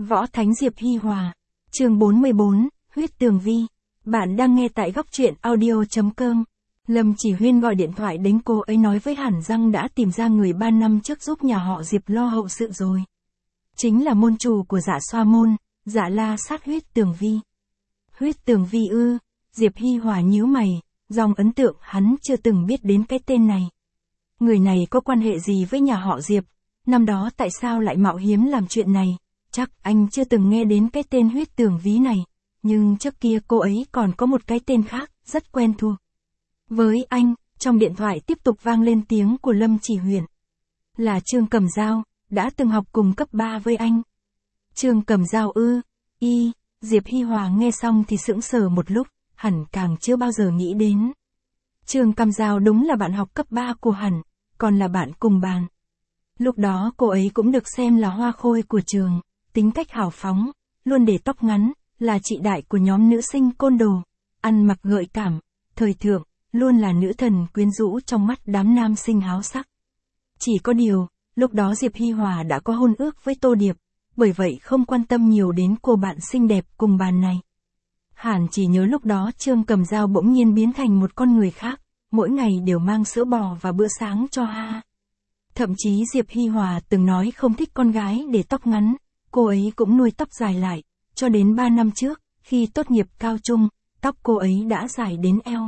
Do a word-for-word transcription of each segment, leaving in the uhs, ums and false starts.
Võ Thánh Diệp Hi Hòa. Chương bốn mươi bốn, Huyết Tường Vi. Bạn đang nghe tại góc truyện audio chấm com. Lâm Chỉ Huyên gọi điện thoại đến cô ấy nói với Hàn Giang đã tìm ra người ba năm trước giúp nhà họ Diệp lo hậu sự rồi. Chính là môn chủ của Dạ Xoa môn, Dạ La Sát Huyết Tường Vi. Huyết Tường Vi ư? Diệp Hi Hòa nhíu mày, dòng ấn tượng hắn chưa từng biết đến cái tên này. Người này có quan hệ gì với nhà họ Diệp? Năm đó tại sao lại mạo hiểm làm chuyện này? Chắc anh chưa từng nghe đến cái tên Huyết Tường Vi này, nhưng trước kia cô ấy còn có một cái tên khác, rất quen thuộc. Với anh, trong điện thoại tiếp tục vang lên tiếng của Lâm Chỉ Huyên. Là Trương Cầm Dao, đã từng học cùng cấp ba với anh. Trương Cầm Dao ư? Y, Diệp Hi Hòa nghe xong thì sững sờ một lúc, hẳn càng chưa bao giờ nghĩ đến. Trương Cầm Dao đúng là bạn học cấp ba của hẳn, còn là bạn cùng bàn. Lúc đó cô ấy cũng được xem là hoa khôi của trường, tính cách hào phóng, luôn để tóc ngắn, là chị đại của nhóm nữ sinh côn đồ, ăn mặc gợi cảm, thời thượng, luôn là nữ thần quyến rũ trong mắt đám nam sinh háo sắc. Chỉ có điều, lúc đó Diệp Hi Hòa đã có hôn ước với Tô Điệp, bởi vậy không quan tâm nhiều đến cô bạn xinh đẹp cùng bàn này. Hàn chỉ nhớ lúc đó Trương Cầm Dao bỗng nhiên biến thành một con người khác, mỗi ngày đều mang sữa bò và bữa sáng cho ha. Thậm chí Diệp Hi Hòa từng nói không thích con gái để tóc ngắn, cô ấy cũng nuôi tóc dài lại, cho đến ba năm trước, khi tốt nghiệp cao trung, tóc cô ấy đã dài đến eo.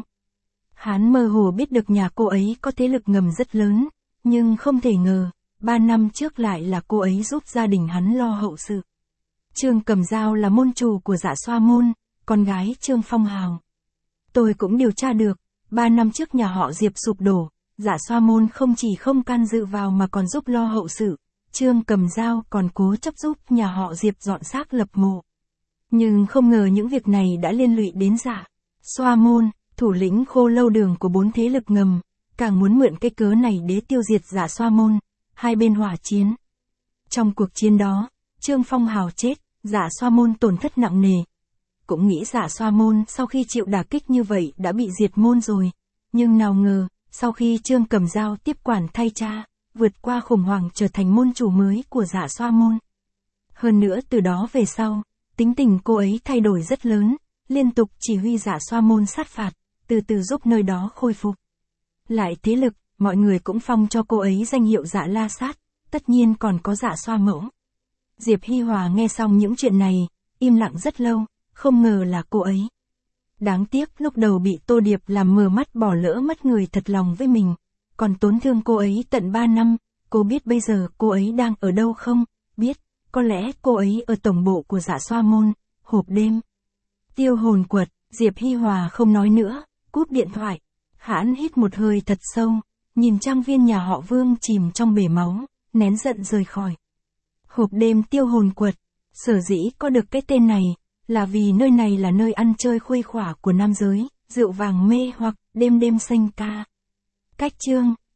Hắn mơ hồ biết được nhà cô ấy có thế lực ngầm rất lớn, nhưng không thể ngờ, ba năm trước lại là cô ấy giúp gia đình hắn lo hậu sự. Trương Cầm Dao là môn chủ của Dạ Xoa môn, con gái Trương Phong Hào. Tôi cũng điều tra được, ba năm trước nhà họ Diệp sụp đổ, Dạ Xoa môn không chỉ không can dự vào mà còn giúp lo hậu sự, Trương Cầm Dao còn cố chấp giúp nhà họ Diệp dọn xác lập mộ. Nhưng không ngờ những việc này đã liên lụy đến Dạ Xoa môn, thủ lĩnh Khô Lâu Đường của bốn thế lực ngầm, càng muốn mượn cái cớ này để tiêu diệt Dạ Xoa môn, hai bên hỏa chiến. Trong cuộc chiến đó, Trương Phong Hào chết, Dạ Xoa môn tổn thất nặng nề. Cũng nghĩ Dạ Xoa môn sau khi chịu đả kích như vậy đã bị diệt môn rồi, nhưng nào ngờ, sau khi Trương Cầm Dao tiếp quản thay cha, vượt qua khủng hoảng trở thành môn chủ mới của Dạ Xoa môn. Hơn nữa từ đó về sau, tính tình cô ấy thay đổi rất lớn, liên tục chỉ huy Dạ Xoa môn sát phạt, từ từ giúp nơi đó khôi phục. Lại thế lực, mọi người cũng phong cho cô ấy danh hiệu Dạ La Sát, tất nhiên còn có Dạ Xoa mẫu. Diệp Hi Hòa nghe xong những chuyện này, im lặng rất lâu, không ngờ là cô ấy. Đáng tiếc lúc đầu bị Tô Điệp làm mờ mắt bỏ lỡ mất người thật lòng với mình, còn tổn thương cô ấy tận ba năm, cô biết bây giờ cô ấy đang ở đâu không? Biết, có lẽ cô ấy ở tổng bộ của Dạ Xoa môn, hộp đêm. Tiêu hồn quật, Diệp Hi Hòa không nói nữa, cúp điện thoại. Hãn hít một hơi thật sâu, nhìn trang viên nhà họ Vương chìm trong bể máu, nén giận rời khỏi. Hộp đêm tiêu hồn quật, sở dĩ có được cái tên này, là vì nơi này là nơi ăn chơi khuây khỏa của nam giới, rượu vàng mê hoặc đêm đêm xanh ca. Cách chương